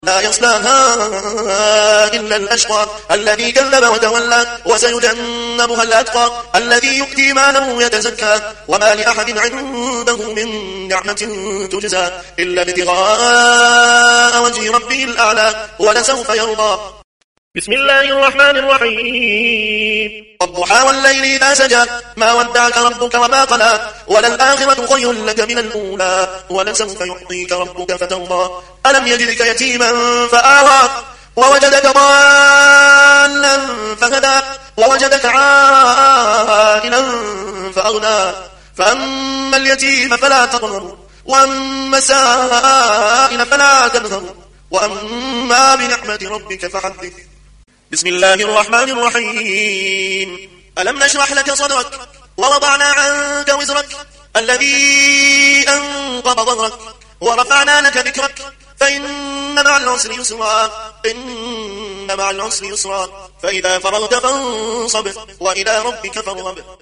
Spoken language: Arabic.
لا يصلاها إلا الأشقى الذي كذب وتولى وسيجنبها الأتقى الذي يؤتي ماله يتزكى وما لأحد عنده من نعمة تجزى إلا ابتغاء وجه ربه الأعلى ولسوف يرضى. بسم الله الرحمن الرحيم. والضحى والليل إذا سجى ما ودعك ربك وما قلى وللآخرة خير لك من الأولى ولسوف يعطيك ربك فترضى. ألم يجدك يتيما فآوى ووجدك ضالا فهدى ووجدك عائلا فأغنى فأما اليتيم فلا تقهر وأما السائل فلا تنهر وأما بنعمة ربك فحدث. بسم الله الرحمن الرحيم. ألم نشرح لك صدرك ووضعنا عنك وزرك الذي أنقض ظهرك ورفعنا لك ذكرك فإن مع العسر يسرا إن مع العسر يسرا فإذا فرغت فانصب وإلى ربك فارغب.